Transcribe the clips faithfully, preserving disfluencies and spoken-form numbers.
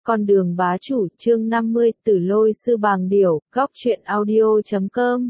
Con đường bá chủ, chương năm mươi, Tử Lôi sư bàng điểu, góc truyện audio chấm com.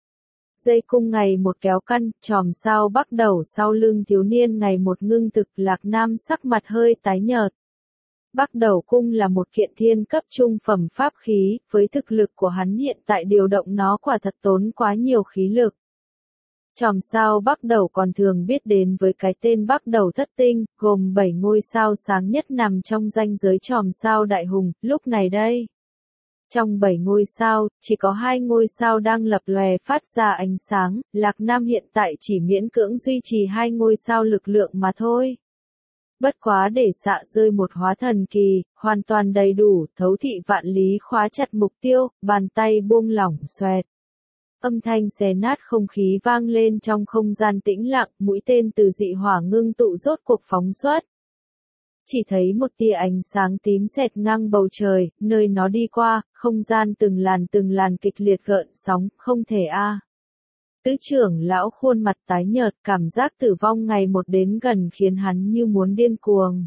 Dây cung ngày một kéo căn, chòm sao bắt đầu sau lưng thiếu niên ngày một ngưng thực, Lạc Nam sắc mặt hơi tái nhợt. Bắt đầu cung là một kiện thiên cấp trung phẩm pháp khí, với thực lực của hắn hiện tại điều động nó quả thật tốn quá nhiều khí lực. Chòm sao bắt đầu còn thường biết đến với cái tên bắt đầu thất tinh, gồm bảy ngôi sao sáng nhất nằm trong ranh giới chòm sao đại hùng, lúc này đây. Trong bảy ngôi sao, chỉ có hai ngôi sao đang lập lòe phát ra ánh sáng, Lạc Nam hiện tại chỉ miễn cưỡng duy trì hai ngôi sao lực lượng mà thôi. Bất quá để xạ rơi một hóa thần kỳ, hoàn toàn đầy đủ, thấu thị vạn lý khóa chặt mục tiêu, bàn tay buông lỏng xoẹt. Âm thanh xé nát không khí vang lên trong không gian tĩnh lặng, mũi tên từ dị hỏa ngưng tụ rốt cuộc phóng xuất. Chỉ thấy một tia ánh sáng tím xẹt ngang bầu trời, nơi nó đi qua, không gian từng làn từng làn kịch liệt gợn sóng, không thể a. À. Tứ trưởng lão khuôn mặt tái nhợt, cảm giác tử vong ngày một đến gần khiến hắn như muốn điên cuồng.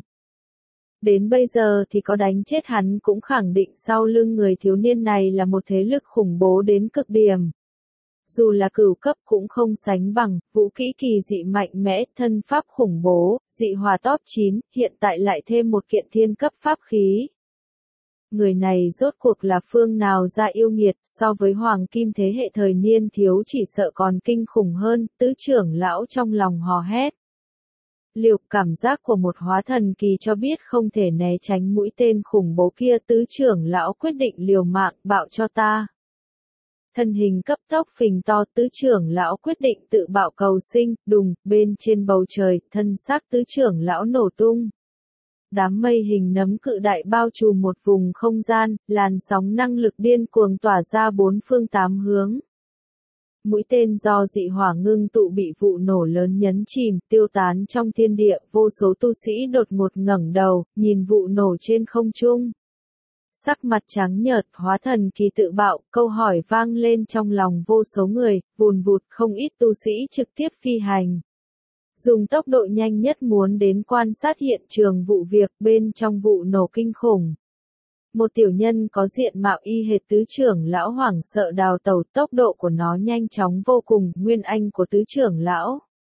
Đến bây giờ thì có đánh chết hắn cũng khẳng định sau lưng người thiếu niên này là một thế lực khủng bố đến cực điểm. Dù là cửu cấp cũng không sánh bằng, vũ kỹ kỳ dị mạnh mẽ, thân pháp khủng bố, dị hỏa top chín, hiện tại lại thêm một kiện thiên cấp pháp khí. Người này rốt cuộc là phương nào ra yêu nghiệt, so với hoàng kim thế hệ thời niên thiếu chỉ sợ còn kinh khủng hơn, tứ trưởng lão trong lòng hò hét. Liều cảm giác của một hóa thần kỳ cho biết không thể né tránh mũi tên khủng bố kia, tứ trưởng lão quyết định liều mạng, bạo cho ta. Thân hình cấp tốc phình to, tứ trưởng lão quyết định tự bạo cầu sinh, đùng, bên trên bầu trời, thân xác tứ trưởng lão nổ tung. Đám mây hình nấm cự đại bao trùm một vùng không gian, làn sóng năng lực điên cuồng tỏa ra bốn phương tám hướng. Mũi tên do dị hỏa ngưng tụ bị vụ nổ lớn nhấn chìm, tiêu tán trong thiên địa, vô số tu sĩ đột ngột ngẩng đầu, nhìn vụ nổ trên không trung. Sắc mặt trắng nhợt, hóa thần kỳ tự bạo, câu hỏi vang lên trong lòng vô số người, vùn vụt không ít tu sĩ trực tiếp phi hành. Dùng tốc độ nhanh nhất muốn đến quan sát hiện trường vụ việc, bên trong vụ nổ kinh khủng. Một tiểu nhân có diện mạo y hệt tứ trưởng lão hoảng sợ đào tẩu, tốc độ của nó nhanh chóng vô cùng, nguyên anh của tứ trưởng lão.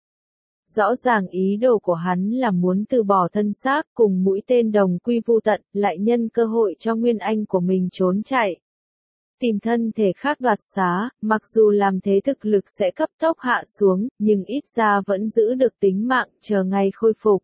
Rõ ràng ý đồ của hắn là muốn từ bỏ thân xác cùng mũi tên đồng quy vu tận, lại nhân cơ hội cho nguyên anh của mình trốn chạy. Tìm thân thể khác đoạt xá, mặc dù làm thế thực lực sẽ cấp tốc hạ xuống, nhưng ít ra vẫn giữ được tính mạng, chờ ngày khôi phục.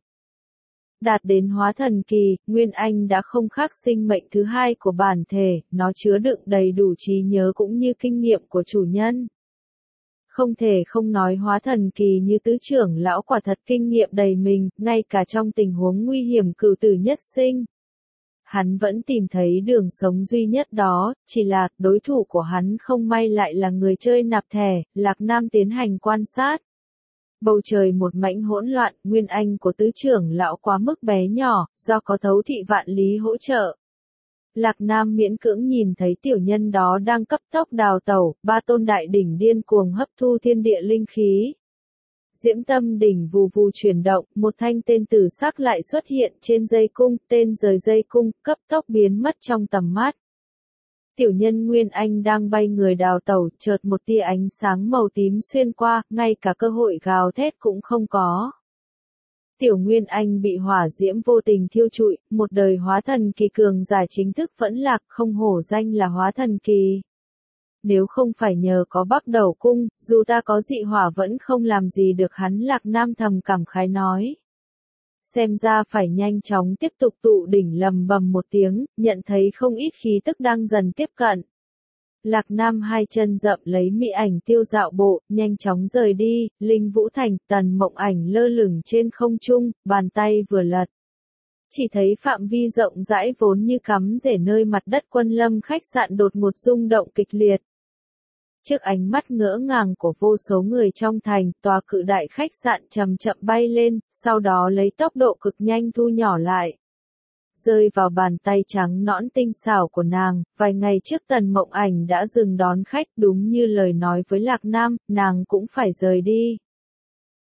Đạt đến hóa thần kỳ, nguyên anh đã không khác sinh mệnh thứ hai của bản thể, nó chứa đựng đầy đủ trí nhớ cũng như kinh nghiệm của chủ nhân. Không thể không nói hóa thần kỳ như tứ trưởng lão quả thật kinh nghiệm đầy mình, ngay cả trong tình huống nguy hiểm cửu tử nhất sinh. Hắn vẫn tìm thấy đường sống duy nhất đó, chỉ là đối thủ của hắn không may lại là người chơi nạp thẻ, Lạc Nam tiến hành quan sát. Bầu trời một mảnh hỗn loạn, nguyên anh của tứ trưởng lão quá mức bé nhỏ, do có thấu thị vạn lý hỗ trợ. Lạc Nam miễn cưỡng nhìn thấy tiểu nhân đó đang cấp tốc đào tẩu, ba tôn đại đỉnh điên cuồng hấp thu thiên địa linh khí. Diễm tâm đỉnh vù vù chuyển động, một thanh tên tử sắc lại xuất hiện trên dây cung, tên rời dây cung, cấp tốc biến mất trong tầm mắt. Tiểu nhân Nguyên Anh đang bay người đào tẩu, chợt một tia ánh sáng màu tím xuyên qua, ngay cả cơ hội gào thét cũng không có. Tiểu Nguyên Anh bị hỏa diễm vô tình thiêu trụi, một đời hóa thần kỳ cường giả chính thức vẫn lạc, không hổ danh là hóa thần kỳ. Nếu không phải nhờ có bắt đầu cung, dù ta có dị hỏa vẫn không làm gì được hắn, Lạc Nam thầm cảm khái nói. Xem ra phải nhanh chóng tiếp tục tụ đỉnh, lầm bầm một tiếng, nhận thấy không ít khí tức đang dần tiếp cận. Lạc Nam hai chân dậm lấy mỹ ảnh tiêu dạo bộ, nhanh chóng rời đi, Linh Vũ Thành, Tần Mộng Ảnh lơ lửng trên không trung, bàn tay vừa lật. Chỉ thấy phạm vi rộng rãi vốn như cắm rễ nơi mặt đất Quân Lâm khách sạn đột ngột rung động kịch liệt. Trước ánh mắt ngỡ ngàng của vô số người trong thành, tòa cự đại khách sạn chậm chậm bay lên, sau đó lấy tốc độ cực nhanh thu nhỏ lại. Rơi vào bàn tay trắng nõn tinh xảo của nàng, vài ngày trước Tần Mộng Ảnh đã dừng đón khách, đúng như lời nói với Lạc Nam, nàng cũng phải rời đi.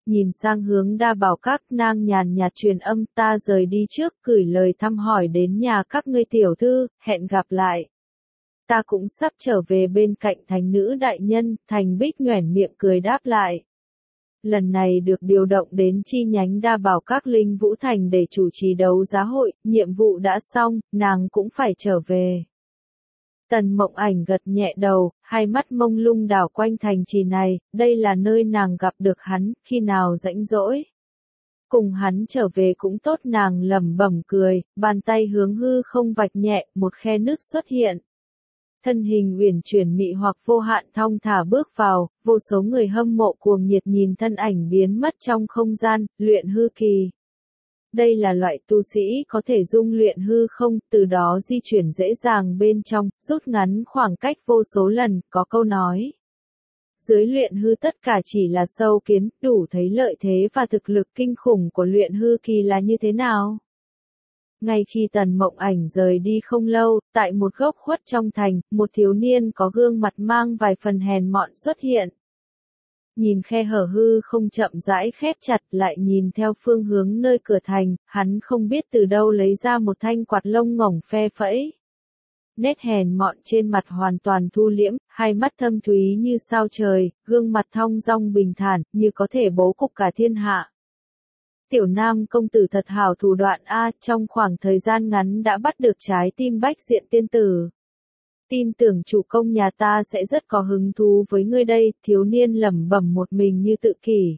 nhìn sang hướng Đa Bảo Các, nàng nhàn nhạt truyền âm, ta rời đi trước, gửi lời thăm hỏi đến nhà các ngươi tiểu thư, hẹn gặp lại. Ta cũng sắp trở về bên cạnh Thành nữ đại nhân. Thành Bích nhoẻn miệng cười đáp lại. Lần này được điều động đến chi nhánh Đa Bảo Các Linh Vũ Thành để chủ trì đấu giá hội, nhiệm vụ đã xong, nàng cũng phải trở về. Tần Mộng Ảnh gật nhẹ đầu, hai mắt mông lung đảo quanh thành trì này, đây là nơi nàng gặp được hắn, khi nào rãnh rỗi. Cùng hắn trở về cũng tốt, nàng lẩm bẩm cười, bàn tay hướng hư không vạch nhẹ, một khe nước xuất hiện. Thân hình uyển chuyển mị hoặc vô hạn thong thả bước vào, vô số người hâm mộ cuồng nhiệt nhìn thân ảnh biến mất trong không gian, luyện hư kỳ. Đây là loại tu sĩ có thể dung luyện hư không, từ đó di chuyển dễ dàng bên trong, rút ngắn khoảng cách vô số lần, có câu nói. Dưới luyện hư tất cả chỉ là sâu kiến, đủ thấy lợi thế và thực lực kinh khủng của luyện hư kỳ là như thế nào. Ngay khi Tần Mộng Ảnh rời đi không lâu, tại một góc khuất trong thành, một thiếu niên có gương mặt mang vài phần hèn mọn xuất hiện. Nhìn khe hở hư không chậm rãi khép chặt, lại nhìn theo phương hướng nơi cửa thành, hắn không biết từ đâu lấy ra một thanh quạt lông ngỗng phe phẩy. Nét hèn mọn trên mặt hoàn toàn thu liễm, hai mắt thâm thúy như sao trời, gương mặt thong dong bình thản, như có thể bố cục cả thiên hạ. Tiểu Nam công tử thật hảo thủ đoạn a, trong khoảng thời gian ngắn đã bắt được trái tim Bách Diện tiên tử. Tin tưởng chủ công nhà ta sẽ rất có hứng thú với ngươi đây, thiếu niên lẩm bẩm một mình như tự kỷ.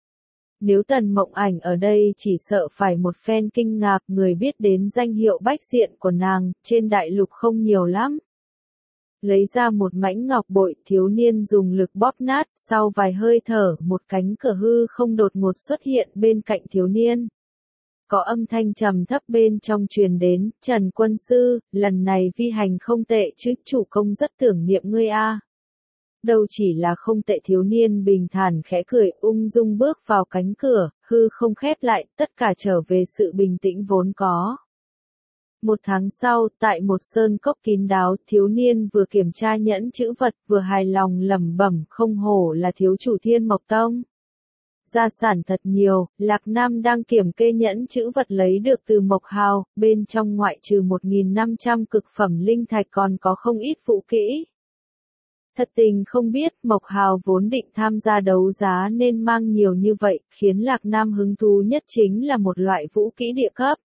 Nếu Tần Mộng Ảnh ở đây chỉ sợ phải một phen kinh ngạc, người biết đến danh hiệu Bách Diện của nàng, trên đại lục không nhiều lắm. Lấy ra một mảnh ngọc bội, thiếu niên dùng lực bóp nát, sau vài hơi thở, một cánh cửa hư không đột ngột xuất hiện bên cạnh thiếu niên. Có âm thanh trầm thấp bên trong truyền đến, Trần quân sư, lần này vi hành không tệ chứ, chủ công rất tưởng niệm ngươi a. Đâu chỉ là không tệ, thiếu niên bình thản khẽ cười, ung dung bước vào cánh cửa, hư không khép lại, tất cả trở về sự bình tĩnh vốn có. Một tháng sau, tại một sơn cốc kín đáo, thiếu niên vừa kiểm tra nhẫn chữ vật, vừa hài lòng lẩm bẩm, không hổ là thiếu chủ Thiên Mộc Tông. Gia sản thật nhiều, Lạc Nam đang kiểm kê nhẫn chữ vật lấy được từ Mộc Hào, bên trong ngoại trừ một nghìn năm trăm cực phẩm linh thạch còn có không ít vũ kỹ. Thật tình không biết, Mộc Hào vốn định tham gia đấu giá nên mang nhiều như vậy, khiến Lạc Nam hứng thú nhất chính là một loại vũ kỹ địa cấp.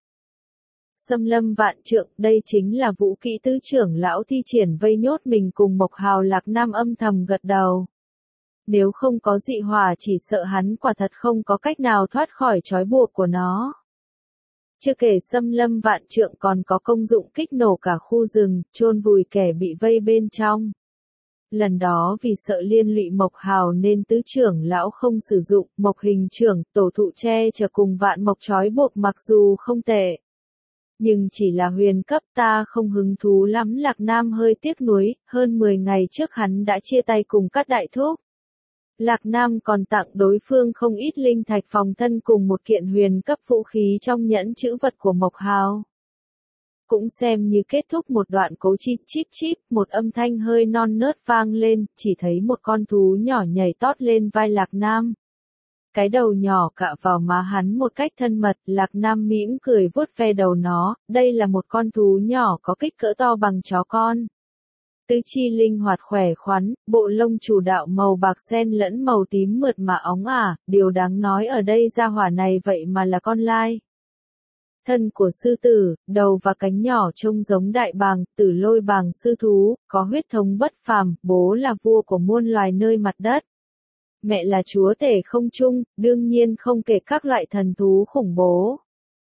Xâm lâm vạn trượng, đây chính là vũ kỹ tứ trưởng lão thi triển vây nhốt mình cùng Mộc Hào. Lạc Nam âm thầm gật đầu. Nếu không có dị hỏa chỉ sợ hắn quả thật không có cách nào thoát khỏi trói buộc của nó. Chưa kể xâm lâm vạn trượng còn có công dụng kích nổ cả khu rừng, chôn vùi kẻ bị vây bên trong. Lần đó vì sợ liên lụy Mộc Hào nên tứ trưởng lão không sử dụng, Mộc hình trưởng, tổ thụ che chở cùng vạn mộc trói buộc mặc dù không tệ. Nhưng chỉ là huyền cấp, ta không hứng thú lắm. Lạc Nam hơi tiếc nuối, hơn mười ngày trước hắn đã chia tay cùng các đại thúc. Lạc Nam còn tặng đối phương không ít linh thạch phòng thân cùng một kiện huyền cấp vũ khí trong nhẫn chữ vật của Mộc Hào. Cũng xem như kết thúc một đoạn cố chi chíp chíp, một âm thanh hơi non nớt vang lên, chỉ thấy một con thú nhỏ nhảy tót lên vai Lạc Nam. Cái đầu nhỏ cạ vào má hắn một cách thân mật, Lạc Nam mỉm cười vuốt ve đầu nó, đây là một con thú nhỏ có kích cỡ to bằng chó con. Tứ chi linh hoạt khỏe khoắn, bộ lông chủ đạo màu bạc xen lẫn màu tím mượt mà óng ả, điều đáng nói ở đây gia hỏa này vậy mà là con lai. Thân của sư tử, đầu và cánh nhỏ trông giống đại bàng, Tử Lôi bàng sư thú, có huyết thống bất phàm, bố là vua của muôn loài nơi mặt đất. Mẹ là chúa tể không trung, đương nhiên không kể các loại thần thú khủng bố.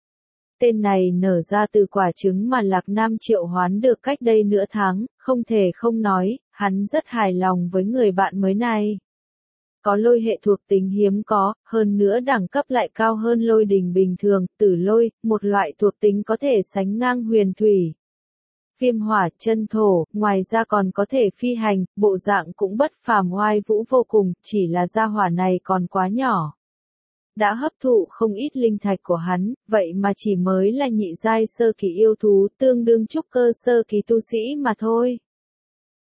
Tên này nở ra từ quả trứng mà Lạc Nam triệu hoán được cách đây nửa tháng, không thể không nói, hắn rất hài lòng với người bạn mới này. Có lôi hệ thuộc tính hiếm có, hơn nữa đẳng cấp lại cao hơn lôi đình bình thường, tử lôi, một loại thuộc tính có thể sánh ngang huyền thủy. Viêm hỏa, chân thổ, ngoài ra còn có thể phi hành, bộ dạng cũng bất phàm oai vũ vô cùng, chỉ là gia hỏa này còn quá nhỏ. Đã hấp thụ không ít linh thạch của hắn, vậy mà chỉ mới là nhị giai sơ kỳ yêu thú, tương đương trúc cơ sơ kỳ tu sĩ mà thôi.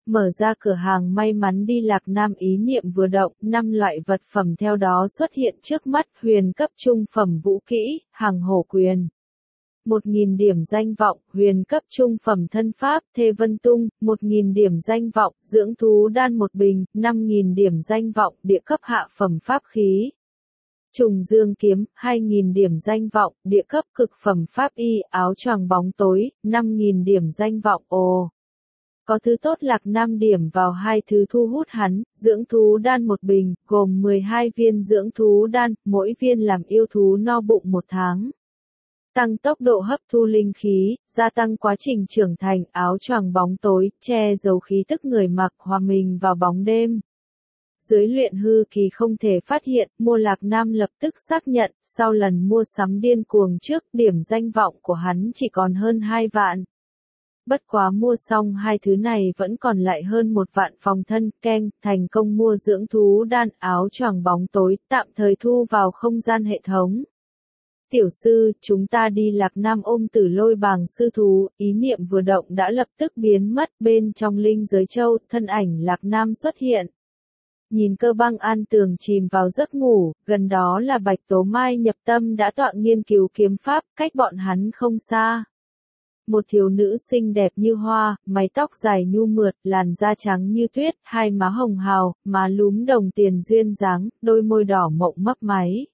Mở ra cửa hàng may mắn đi Lạc Nam ý niệm vừa động, năm loại vật phẩm theo đó xuất hiện trước mắt, huyền cấp trung phẩm vũ kỹ, hàng hổ quyền. một nghìn điểm danh vọng, huyền cấp trung phẩm thân pháp, thê vân tung, một nghìn điểm danh vọng, dưỡng thú đan một bình, năm nghìn điểm danh vọng, địa cấp hạ phẩm pháp khí. Trùng dương kiếm, hai nghìn điểm danh vọng, địa cấp cực phẩm pháp y, áo choàng bóng tối, năm nghìn điểm danh vọng, ồ. Có thứ tốt. Lạc Nam điểm vào hai thứ thu hút hắn, dưỡng thú đan một bình, gồm mười hai viên dưỡng thú đan, mỗi viên làm yêu thú no bụng một tháng. Tăng tốc độ hấp thu linh khí, gia tăng quá trình trưởng thành, áo choàng bóng tối, che giấu khí tức người mặc, hòa mình vào bóng đêm. Dưới luyện hư kỳ không thể phát hiện, mua Lạc Nam lập tức xác nhận, sau lần mua sắm điên cuồng trước, điểm danh vọng của hắn chỉ còn hơn hai vạn. Bất quá mua xong hai thứ này vẫn còn lại hơn một vạn phòng thân, keng, thành công mua dưỡng thú đan, áo choàng bóng tối, tạm thời thu vào không gian hệ thống. Tiểu sư, chúng ta đi. Lạc Nam ôm Tử Lôi Bàng sư thú, ý niệm vừa động đã lập tức biến mất, bên trong linh giới châu, thân ảnh Lạc Nam xuất hiện. Nhìn Cơ Băng An tường chìm vào giấc ngủ, gần đó là Bạch Tố Mai nhập tâm đã tọa nghiên cứu kiếm pháp, cách bọn hắn không xa. Một thiếu nữ xinh đẹp như hoa, mái tóc dài nhu mượt, làn da trắng như tuyết, hai má hồng hào, má lúm đồng tiền duyên dáng, đôi môi đỏ mộng mấp máy.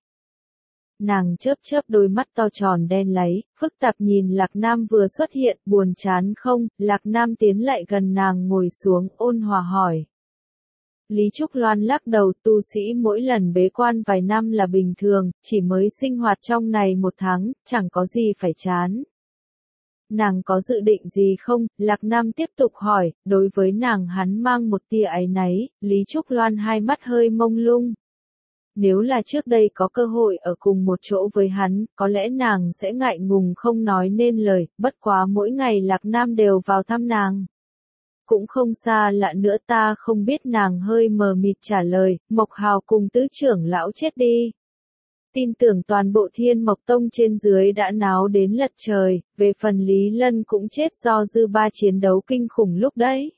Nàng chớp chớp đôi mắt to tròn đen láy, phức tạp nhìn Lạc Nam vừa xuất hiện, buồn chán không? Lạc Nam tiến lại gần nàng ngồi xuống, ôn hòa hỏi. Lý Trúc Loan lắc đầu, tu sĩ mỗi lần bế quan vài năm là bình thường, chỉ mới sinh hoạt trong này một tháng, chẳng có gì phải chán. Nàng có dự định gì không? Lạc Nam tiếp tục hỏi, đối với nàng hắn mang một tia áy náy, Lý Trúc Loan hai mắt hơi mông lung. Nếu là trước đây có cơ hội ở cùng một chỗ với hắn, có lẽ nàng sẽ ngại ngùng không nói nên lời, bất quá mỗi ngày Lạc Nam đều vào thăm nàng. Cũng không xa lạ nữa, ta không biết. Nàng hơi mờ mịt trả lời, Mộc Hào cùng tứ trưởng lão chết đi. Tin tưởng toàn bộ Thiên Mộc Tông trên dưới đã náo đến lật trời, về phần Lý Lân cũng chết do dư ba chiến đấu kinh khủng lúc đấy.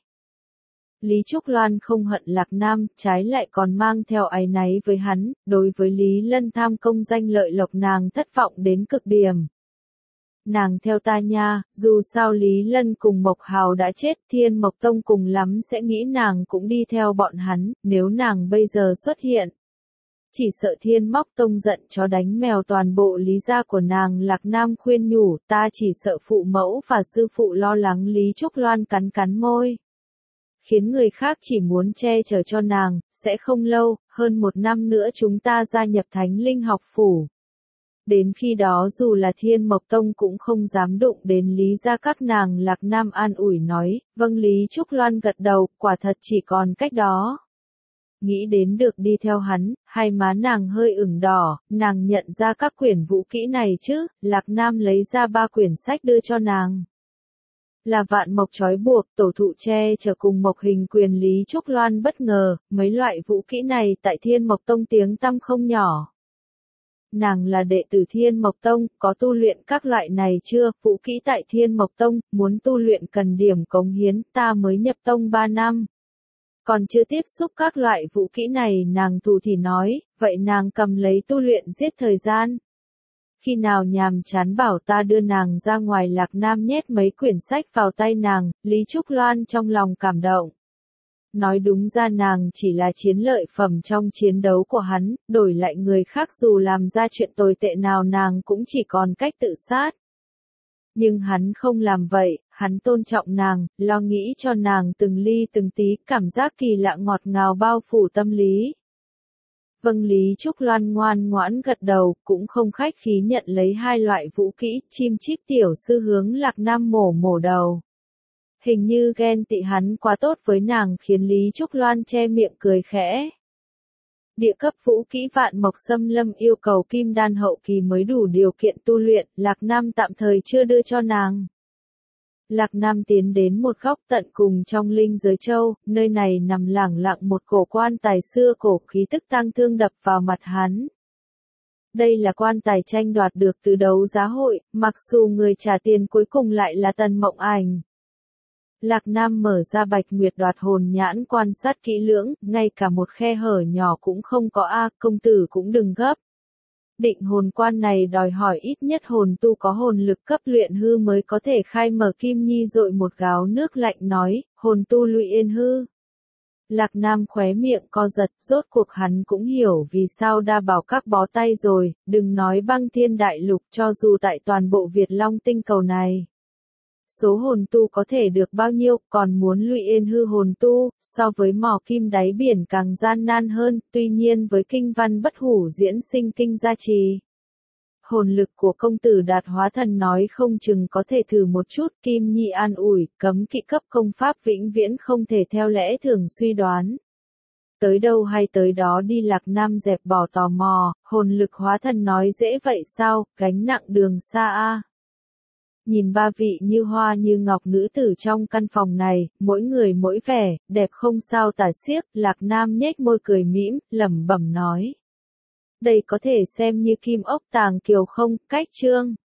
Lý Trúc Loan không hận Lạc Nam, trái lại còn mang theo áy náy với hắn, đối với Lý Lân tham công danh lợi lộc nàng thất vọng đến cực điểm. Nàng theo ta nha, dù sao Lý Lân cùng Mộc Hào đã chết, Thiên Mộc Tông cùng lắm sẽ nghĩ nàng cũng đi theo bọn hắn, nếu nàng bây giờ xuất hiện. Chỉ sợ Thiên Mộc Tông giận chó đánh mèo toàn bộ Lý gia của nàng. Lạc Nam khuyên nhủ, ta chỉ sợ phụ mẫu và sư phụ lo lắng. Lý Trúc Loan cắn cắn môi. Khiến người khác chỉ muốn che chở cho nàng, sẽ không lâu, hơn một năm nữa chúng ta gia nhập Thánh Linh học phủ. Đến khi đó dù là Thiên Mộc Tông cũng không dám đụng đến Lý gia các nàng. Lạc Nam an ủi nói, vâng. Lý Trúc Loan gật đầu, quả thật chỉ còn cách đó. Nghĩ đến được đi theo hắn, hai má nàng hơi ửng đỏ, nàng nhận ra các quyển vũ kỹ này chứ. Lạc Nam lấy ra ba quyển sách đưa cho nàng. Là vạn mộc trói buộc, tổ thụ che chở cùng mộc hình quyền. Lý Trúc Loan bất ngờ, mấy loại vũ kỹ này tại Thiên Mộc Tông tiếng tăm không nhỏ. Nàng là đệ tử Thiên Mộc Tông, có tu luyện các loại này chưa? Vũ kỹ tại Thiên Mộc Tông, muốn tu luyện cần điểm cống hiến, ta mới nhập tông ba năm. Còn chưa tiếp xúc các loại vũ kỹ này. Nàng thù thì nói, vậy nàng cầm lấy tu luyện giết thời gian. Khi nào nhàm chán bảo ta đưa nàng ra ngoài. Lạc Nam nhét mấy quyển sách vào tay nàng, Lý Trúc Loan trong lòng cảm động. Nói đúng ra nàng chỉ là chiến lợi phẩm trong chiến đấu của hắn, đổi lại người khác dù làm ra chuyện tồi tệ nào nàng cũng chỉ còn cách tự sát. Nhưng hắn không làm vậy, hắn tôn trọng nàng, lo nghĩ cho nàng từng ly từng tí, cảm giác kỳ lạ ngọt ngào bao phủ tâm lý. Vâng. Lý Trúc Loan ngoan ngoãn gật đầu, cũng không khách khí nhận lấy hai loại vũ kỹ. Chim chích tiểu sư hướng Lạc Nam mổ mổ đầu. Hình như ghen tị hắn quá tốt với nàng khiến Lý Trúc Loan che miệng cười khẽ. Địa cấp vũ kỹ vạn mộc xâm lâm yêu cầu kim đan hậu kỳ mới đủ điều kiện tu luyện, Lạc Nam tạm thời chưa đưa cho nàng. Lạc Nam tiến đến một góc tận cùng trong linh giới châu, nơi này nằm lẳng lặng một cổ quan tài xưa cổ, khí tức tang thương đập vào mặt hắn. Đây là quan tài tranh đoạt được từ đấu giá hội, mặc dù người trả tiền cuối cùng lại là Tần Mộng Ảnh. Lạc Nam mở ra Bạch Nguyệt đoạt hồn nhãn quan sát kỹ lưỡng, ngay cả một khe hở nhỏ cũng không có a, công tử cũng đừng gấp. Định hồn quan này đòi hỏi ít nhất hồn tu có hồn lực cấp luyện hư mới có thể khai mở. Kim Nhi dội một gáo nước lạnh nói, hồn tu luyện yên hư. Lạc Nam khóe miệng co giật, rốt cuộc hắn cũng hiểu vì sao đa bảo các bó tay rồi, đừng nói băng thiên đại lục, cho dù tại toàn bộ Việt Long tinh cầu này. Số hồn tu có thể được bao nhiêu, còn muốn luyện yên hư hồn tu, so với mò kim đáy biển càng gian nan hơn, tuy nhiên với kinh văn bất hủ diễn sinh kinh gia trì. Hồn lực của công tử đạt hóa thần nói không chừng có thể thử một chút. Kim Nhi an ủi, cấm kỵ cấp công pháp vĩnh viễn không thể theo lẽ thường suy đoán. Tới đâu hay tới đó đi. Lạc Nam dẹp bỏ tò mò, hồn lực hóa thần nói dễ vậy sao, gánh nặng đường xa a. Nhìn ba vị như hoa như ngọc nữ tử trong căn phòng này, mỗi người mỗi vẻ, đẹp không sao tả xiếc. Lạc Nam nhếch môi cười mỉm, lẩm bẩm nói. Đây có thể xem như kim ốc tàng kiều không, cách chương.